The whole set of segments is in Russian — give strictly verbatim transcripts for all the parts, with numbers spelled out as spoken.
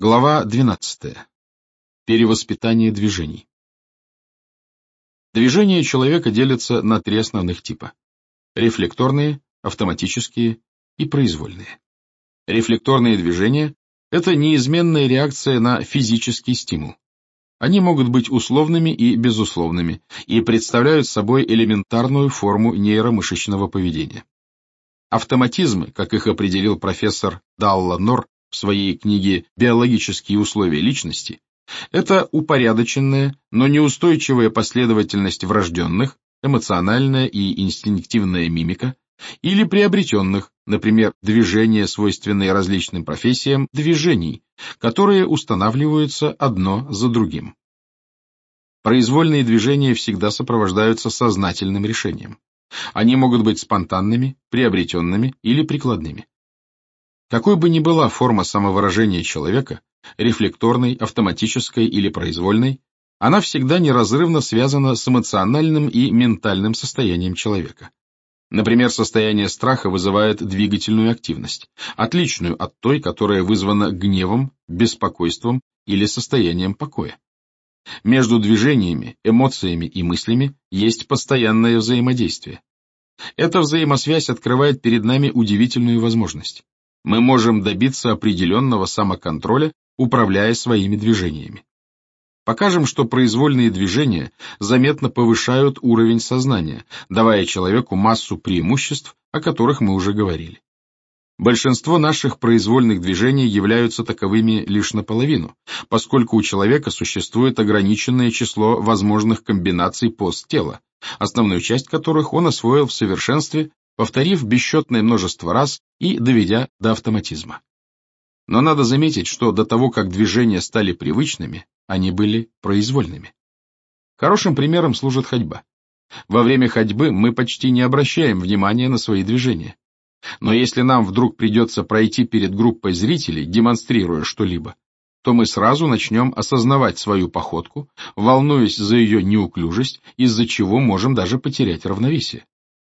Глава двенадцатая. Перевоспитание движений. Движения человека делятся на три основных типа: рефлекторные, автоматические и произвольные. Рефлекторные движения – это неизменная реакция на физический стимул. Они могут быть условными и безусловными и представляют собой элементарную форму нейромышечного поведения. Автоматизмы, как их определил профессор Далла Нор в своей книге «Биологические условия личности», это упорядоченная, но неустойчивая последовательность врожденных, эмоциональная и инстинктивная мимика, или приобретенных, например, движения, свойственные различным профессиям, движений, которые устанавливаются одно за другим. Произвольные движения всегда сопровождаются сознательным решением. Они могут быть спонтанными, приобретенными или прикладными. Какой бы ни была форма самовыражения человека, рефлекторной, автоматической или произвольной, она всегда неразрывно связана с эмоциональным и ментальным состоянием человека. Например, состояние страха вызывает двигательную активность, отличную от той, которая вызвана гневом, беспокойством или состоянием покоя. Между движениями, эмоциями и мыслями есть постоянное взаимодействие. Эта взаимосвязь открывает перед нами удивительную возможность. Мы можем добиться определенного самоконтроля, управляя своими движениями. Покажем, что произвольные движения заметно повышают уровень сознания, давая человеку массу преимуществ, о которых мы уже говорили. Большинство наших произвольных движений являются таковыми лишь наполовину, поскольку у человека существует ограниченное число возможных комбинаций поз тела, основную часть которых он освоил в совершенстве, повторив бесчетное множество раз и доведя до автоматизма. Но надо заметить, что до того, как движения стали привычными, они были произвольными. Хорошим примером служит ходьба. Во время ходьбы мы почти не обращаем внимания на свои движения. Но если нам вдруг придется пройти перед группой зрителей, демонстрируя что-либо, то мы сразу начнем осознавать свою походку, волнуясь за ее неуклюжесть, из-за чего можем даже потерять равновесие.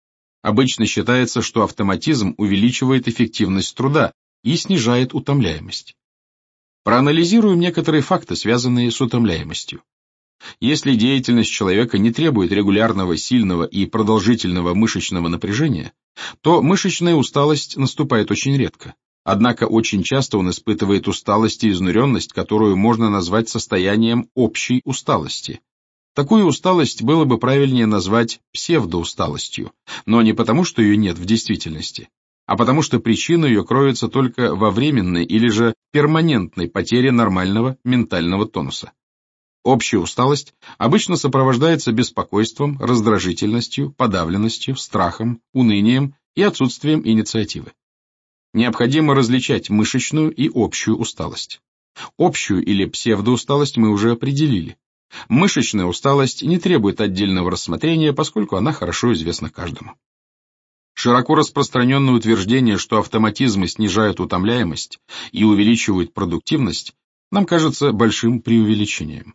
Обычно считается, что автоматизм увеличивает эффективность труда и снижает утомляемость. Проанализируем некоторые факты, связанные с утомляемостью. Если деятельность человека не требует регулярного, сильного и продолжительного мышечного напряжения, то мышечная усталость наступает очень редко. Однако очень часто он испытывает усталость и изнуренность, которую можно назвать состоянием общей усталости. Такую усталость было бы правильнее назвать псевдоусталостью, но не потому, что ее нет в действительности, а потому что причина ее кроется только во временной или же перманентной потере нормального ментального тонуса. Общая усталость обычно сопровождается беспокойством, раздражительностью, подавленностью, страхом, унынием и отсутствием инициативы. Необходимо различать мышечную и общую усталость. Общую или псевдоусталость мы уже определили. Мышечная усталость не требует отдельного рассмотрения, поскольку она хорошо известна каждому. Широко распространенное утверждение, что автоматизмы снижают утомляемость и увеличивают продуктивность, нам кажется большим преувеличением.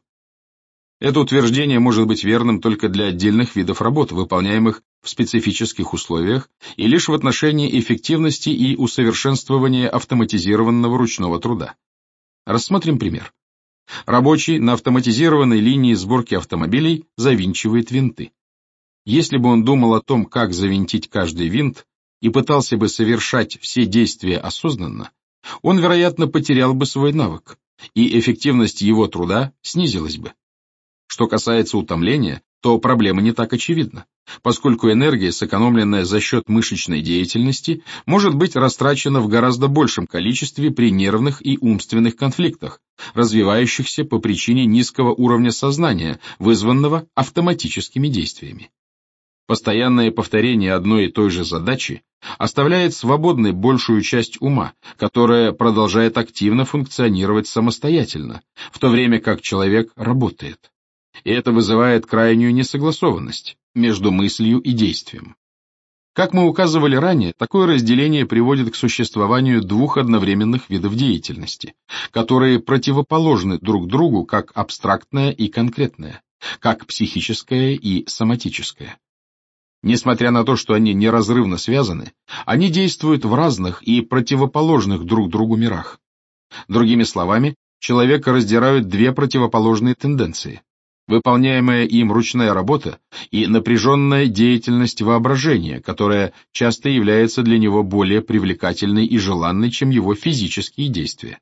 Это утверждение может быть верным только для отдельных видов работ, выполняемых в специфических условиях, и лишь в отношении эффективности и усовершенствования автоматизированного ручного труда. Рассмотрим пример. Рабочий на автоматизированной линии сборки автомобилей завинчивает винты. Если бы он думал о том, как завинтить каждый винт, и пытался бы совершать все действия осознанно, он, вероятно, потерял бы свой навык, и эффективность его труда снизилась бы. Что касается утомления, то проблема не так очевидна, поскольку энергия, сэкономленная за счет мышечной деятельности, может быть растрачена в гораздо большем количестве при нервных и умственных конфликтах, развивающихся по причине низкого уровня сознания, вызванного автоматическими действиями. Постоянное повторение одной и той же задачи оставляет свободной большую часть ума, которая продолжает активно функционировать самостоятельно, в то время как человек работает. И это вызывает крайнюю несогласованность между мыслью и действием. Как мы указывали ранее, такое разделение приводит к существованию двух одновременных видов деятельности, которые противоположны друг другу как абстрактное и конкретное, как психическое и соматическое. Несмотря на то, что они неразрывно связаны, они действуют в разных и противоположных друг другу мирах. Другими словами, человека раздирают две противоположные тенденции: выполняемая им ручная работа и напряженная деятельность воображения, которая часто является для него более привлекательной и желанной, чем его физические действия.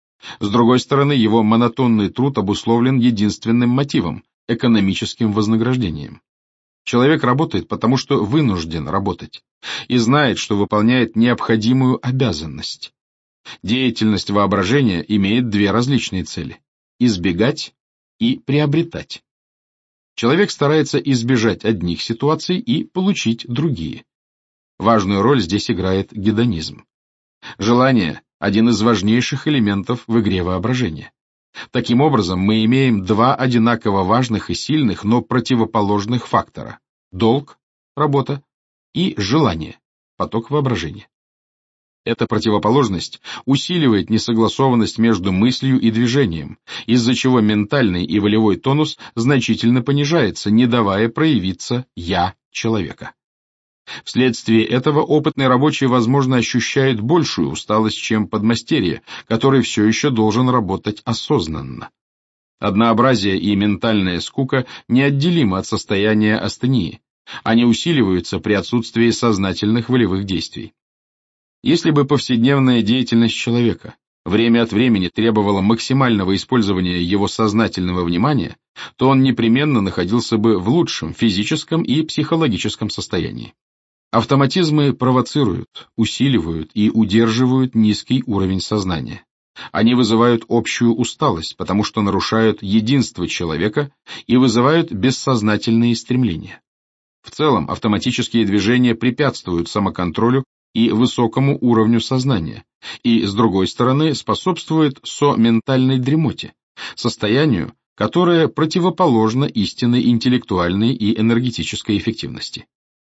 С другой стороны, его монотонный труд обусловлен единственным мотивом – экономическим вознаграждением. Человек работает, потому что вынужден работать, и знает, что выполняет необходимую обязанность. Деятельность воображения имеет две различные цели – избегать и приобретать. Человек старается избежать одних ситуаций и получить другие. Важную роль здесь играет гедонизм. Желание – один из важнейших элементов в игре воображения. Таким образом, мы имеем два одинаково важных и сильных, но противоположных фактора – долг, работа, и желание, поток воображения. Эта противоположность усиливает несогласованность между мыслью и движением, из-за чего ментальный и волевой тонус значительно понижается, не давая проявиться «я» человека. Вследствие этого опытный рабочий, возможно, ощущает большую усталость, чем подмастерье, который все еще должен работать осознанно. Однообразие и ментальная скука неотделимы от состояния астении. Они усиливаются при отсутствии сознательных волевых действий. Если бы повседневная деятельность человека время от времени требовала максимального использования его сознательного внимания, то он непременно находился бы в лучшем физическом и психологическом состоянии. Автоматизмы провоцируют, усиливают и удерживают низкий уровень сознания. Они вызывают общую усталость, потому что нарушают единство человека и вызывают бессознательные стремления. В целом, автоматические движения препятствуют самоконтролю и высокому уровню сознания, и, с другой стороны, способствуют со-ментальной дремоте, состоянию, которое противоположно истинной интеллектуальной и энергетической эффективности.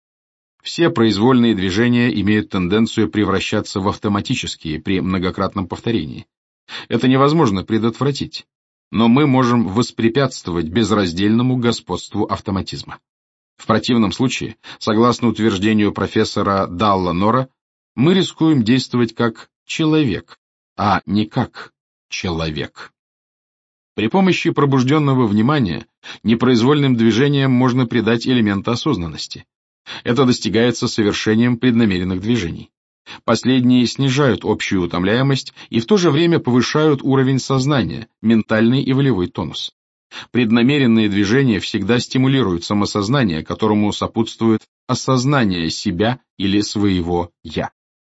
Все произвольные движения имеют тенденцию превращаться в автоматические при многократном повторении. Это невозможно предотвратить, но мы можем воспрепятствовать безраздельному господству автоматизма. В противном случае, согласно утверждению профессора Далла Нора, мы рискуем действовать как человек, а не как человек. При помощи пробужденного внимания непроизвольным движениям можно придать элементы осознанности. Это достигается совершением преднамеренных движений. Последние снижают общую утомляемость и в то же время повышают уровень сознания, ментальный и волевой тонус. Преднамеренные движения всегда стимулируют самосознание, которому сопутствует осознание себя или своего «я».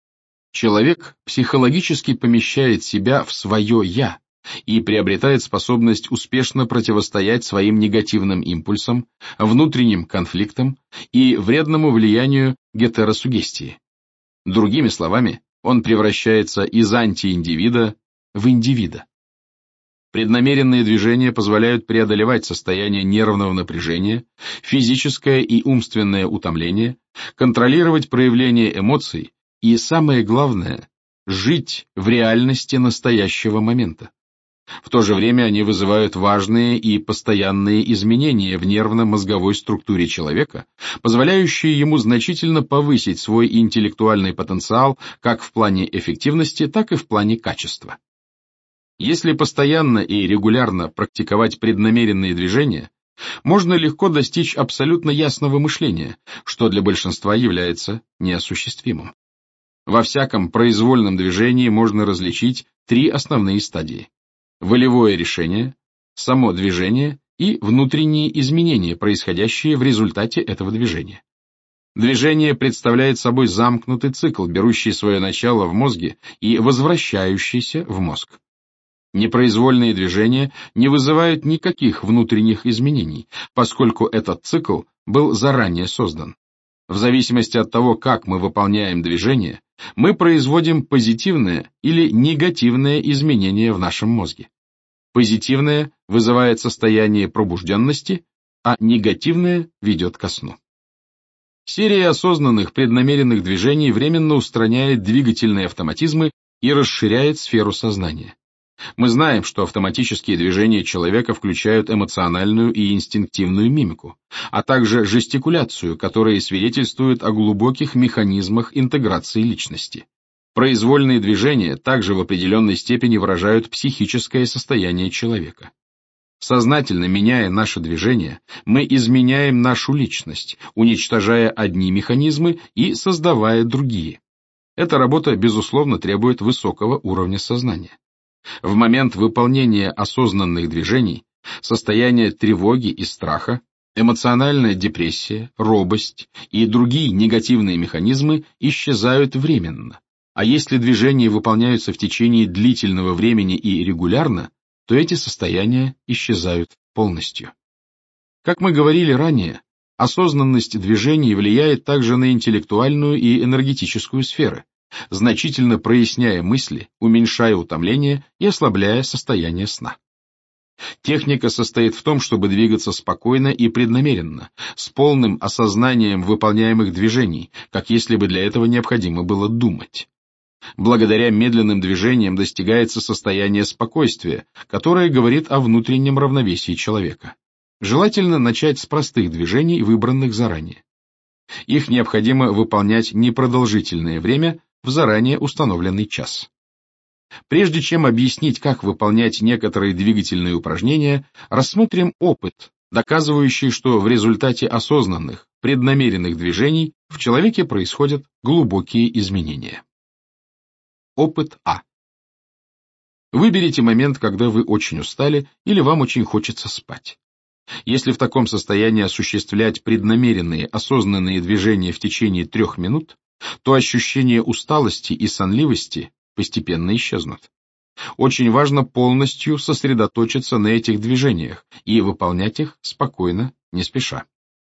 Человек психологически помещает себя в свое «я» и приобретает способность успешно противостоять своим негативным импульсам, внутренним конфликтам и вредному влиянию гетеросугестии. Другими словами, он превращается из антииндивида в индивида. Преднамеренные движения позволяют преодолевать состояние нервного напряжения, физическое и умственное утомление, контролировать проявление эмоций и, самое главное, жить в реальности настоящего момента. В то же время они вызывают важные и постоянные изменения в нервно-мозговой структуре человека, позволяющие ему значительно повысить свой интеллектуальный потенциал как в плане эффективности, так и в плане качества. Если постоянно и регулярно практиковать преднамеренные движения, можно легко достичь абсолютно ясного мышления, что для большинства является неосуществимым. Во всяком произвольном движении можно различить три основные стадии: волевое решение, само движение и внутренние изменения, происходящие в результате этого движения. Движение представляет собой замкнутый цикл, берущий свое начало в мозге и возвращающийся в мозг. Непроизвольные движения не вызывают никаких внутренних изменений, поскольку этот цикл был заранее создан. В зависимости от того, как мы выполняем движение, мы производим позитивное или негативное изменение в нашем мозге. Позитивное вызывает состояние пробужденности, а негативное ведет ко сну. Серия осознанных преднамеренных движений временно устраняет двигательные автоматизмы и расширяет сферу сознания. Мы знаем, что автоматические движения человека включают эмоциональную и инстинктивную мимику, а также жестикуляцию, которые свидетельствуют о глубоких механизмах интеграции личности. Произвольные движения также в определенной степени выражают психическое состояние человека. Сознательно меняя наше движение, мы изменяем нашу личность, уничтожая одни механизмы и создавая другие. Эта работа, безусловно, требует высокого уровня сознания. В момент выполнения осознанных движений состояние тревоги и страха, эмоциональная депрессия, робость и другие негативные механизмы исчезают временно, а если движения выполняются в течение длительного времени и регулярно, то эти состояния исчезают полностью. Как мы говорили ранее, осознанность движений влияет также на интеллектуальную и энергетическую сферы, значительно проясняя мысли, уменьшая утомление и ослабляя состояние сна. Техника состоит в том, чтобы двигаться спокойно и преднамеренно, с полным осознанием выполняемых движений, как если бы для этого необходимо было думать. Благодаря медленным движениям достигается состояние спокойствия, которое говорит о внутреннем равновесии человека. Желательно начать с простых движений, выбранных заранее. Их необходимо выполнять непродолжительное время в заранее установленный час. Прежде чем объяснить, как выполнять некоторые двигательные упражнения, рассмотрим опыт, доказывающий, что в результате осознанных, преднамеренных движений в человеке происходят глубокие изменения. Опыт А. Выберите момент, когда вы очень устали или вам очень хочется спать. Если в таком состоянии осуществлять преднамеренные осознанные движения в течение трех минут, то ощущение усталости и сонливости постепенно исчезнут. Очень важно полностью сосредоточиться на этих движениях и выполнять их спокойно, не спеша.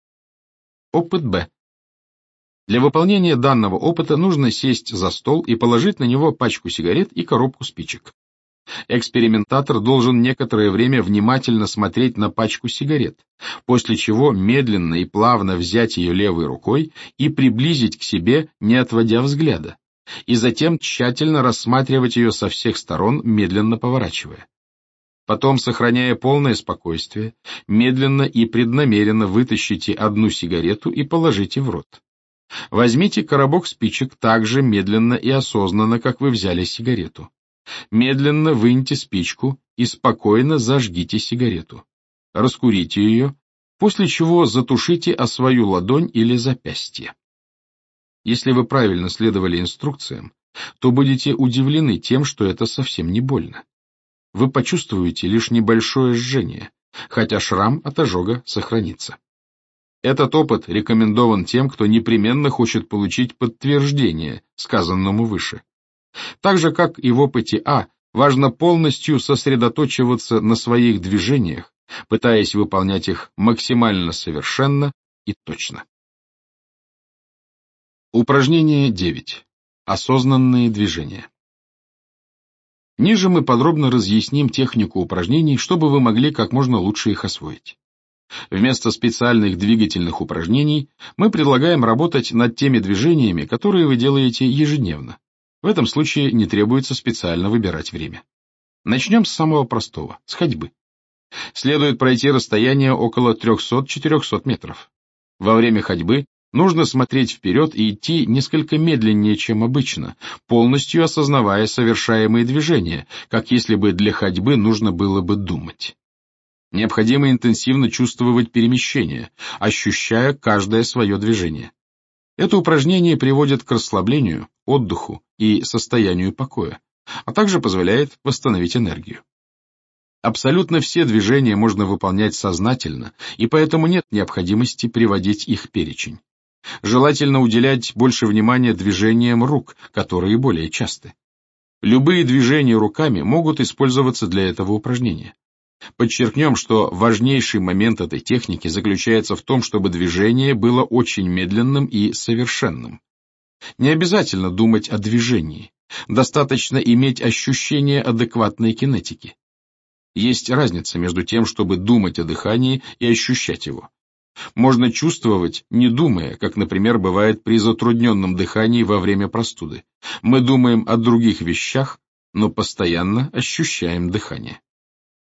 Опыт Б. Для выполнения данного опыта нужно сесть за стол и положить на него пачку сигарет и коробку спичек. Экспериментатор должен некоторое время внимательно смотреть на пачку сигарет, после чего медленно и плавно взять ее левой рукой и приблизить к себе, не отводя взгляда, и затем тщательно рассматривать ее со всех сторон, медленно поворачивая. Потом, сохраняя полное спокойствие, медленно и преднамеренно вытащите одну сигарету и положите в рот. Возьмите коробок спичек так же медленно и осознанно, как вы взяли сигарету. Медленно выньте спичку и спокойно зажгите сигарету. Раскурите ее, после чего затушите о свою ладонь или запястье. Если вы правильно следовали инструкциям, то будете удивлены тем, что это совсем не больно. Вы почувствуете лишь небольшое жжение, хотя шрам от ожога сохранится. Этот опыт рекомендован тем, кто непременно хочет получить подтверждение сказанному выше. Так же, как и в опыте А, важно полностью сосредоточиваться на своих движениях, пытаясь выполнять их максимально совершенно и точно. Упражнение девять. Осознанные движения. Ниже мы подробно разъясним технику упражнений, чтобы вы могли как можно лучше их освоить. Вместо специальных двигательных упражнений мы предлагаем работать над теми движениями, которые вы делаете ежедневно. В этом случае не требуется специально выбирать время. Начнем с самого простого, с ходьбы. Следует пройти расстояние около триста-четыреста метров. Во время ходьбы нужно смотреть вперед и идти несколько медленнее, чем обычно, полностью осознавая совершаемые движения, как если бы для ходьбы нужно было бы думать. Необходимо интенсивно чувствовать перемещение, ощущая каждое свое движение. Это упражнение приводит к расслаблению, отдыху и состоянию покоя, а также позволяет восстановить энергию. Абсолютно все движения можно выполнять сознательно, и поэтому нет необходимости приводить их перечень. Желательно уделять больше внимания движениям рук, которые более часты. Любые движения руками могут использоваться для этого упражнения. Подчеркнем, что важнейший момент этой техники заключается в том, чтобы движение было очень медленным и совершенным. Не обязательно думать о движении, достаточно иметь ощущение адекватной кинетики. Есть разница между тем, чтобы думать о дыхании и ощущать его. Можно чувствовать, не думая, как, например, бывает при затрудненном дыхании во время простуды. Мы думаем о других вещах, но постоянно ощущаем дыхание.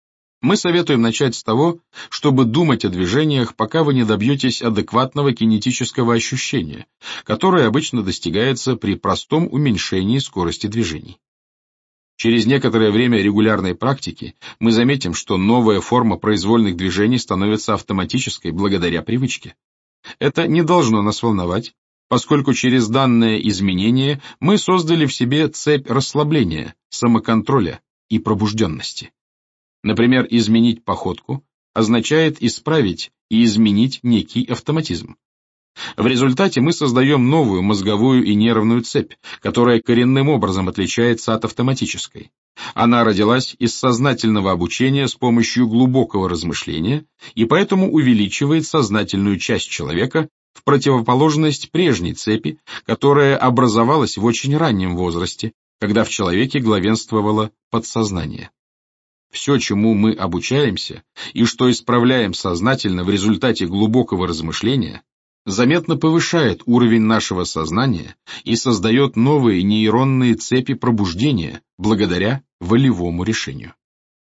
Мы советуем начать с того, чтобы думать о движениях, пока вы не добьетесь адекватного кинетического ощущения, которое обычно достигается при простом уменьшении скорости движений. Через некоторое время регулярной практики мы заметим, что новая форма произвольных движений становится автоматической благодаря привычке. Это не должно нас волновать, поскольку через данное изменение мы создали в себе цепь расслабления, самоконтроля и пробужденности. Например, изменить походку означает исправить и изменить некий автоматизм. В результате мы создаем новую мозговую и нервную цепь, которая коренным образом отличается от автоматической. Она родилась из сознательного обучения с помощью глубокого размышления и поэтому увеличивает сознательную часть человека в противоположность прежней цепи, которая образовалась в очень раннем возрасте, когда в человеке главенствовало подсознание. Все, чему мы обучаемся и что исправляем сознательно в результате глубокого размышления, заметно повышает уровень нашего сознания и создает новые нейронные цепи пробуждения благодаря волевому решению.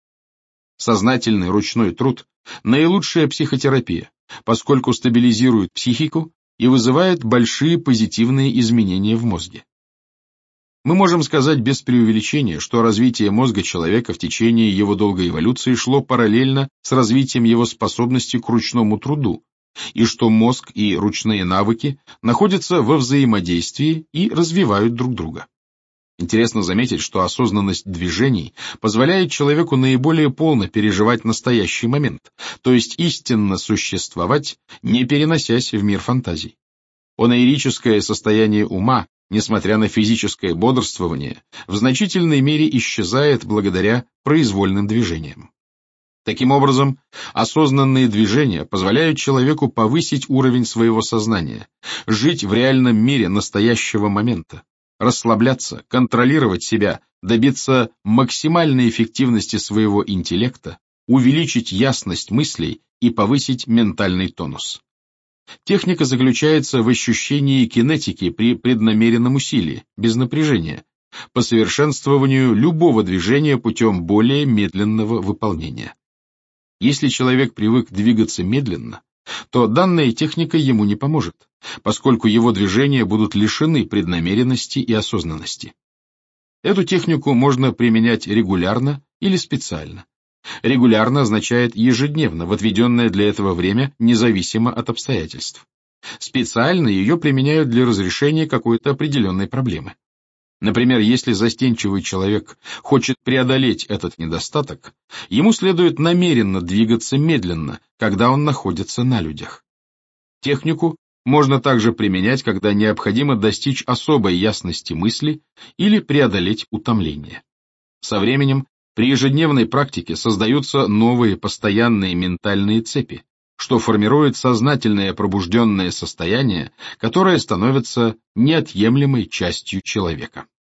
Сознательный ручной труд – наилучшая психотерапия, поскольку стабилизирует психику и вызывает большие позитивные изменения в мозге. Мы можем сказать без преувеличения, что развитие мозга человека в течение его долгой эволюции шло параллельно с развитием его способности к ручному труду, и что мозг и ручные навыки находятся во взаимодействии и развивают друг друга. Интересно заметить, что осознанность движений позволяет человеку наиболее полно переживать настоящий момент, то есть истинно существовать, не переносясь в мир фантазий. Онеирическое состояние ума, несмотря на физическое бодрствование, в значительной мере исчезает благодаря произвольным движениям. Таким образом, осознанные движения позволяют человеку повысить уровень своего сознания, жить в реальном мире настоящего момента, расслабляться, контролировать себя, добиться максимальной эффективности своего интеллекта, увеличить ясность мыслей и повысить ментальный тонус. Техника заключается в ощущении кинетики при преднамеренном усилии, без напряжения, по совершенствованию любого движения путем более медленного выполнения. Если человек привык двигаться медленно, то данная техника ему не поможет, поскольку его движения будут лишены преднамеренности и осознанности. Эту технику можно применять регулярно или специально. Регулярно означает ежедневно в отведенное для этого время, независимо от обстоятельств. Специально ее применяют для разрешения какой-то определенной проблемы. Например, если застенчивый человек хочет преодолеть этот недостаток, ему следует намеренно двигаться медленно, когда он находится на людях. Технику можно также применять, когда необходимо достичь особой ясности мысли или преодолеть утомление. Со временем при ежедневной практике создаются новые постоянные ментальные цепи, что формирует сознательное пробужденное состояние, которое становится неотъемлемой частью человека.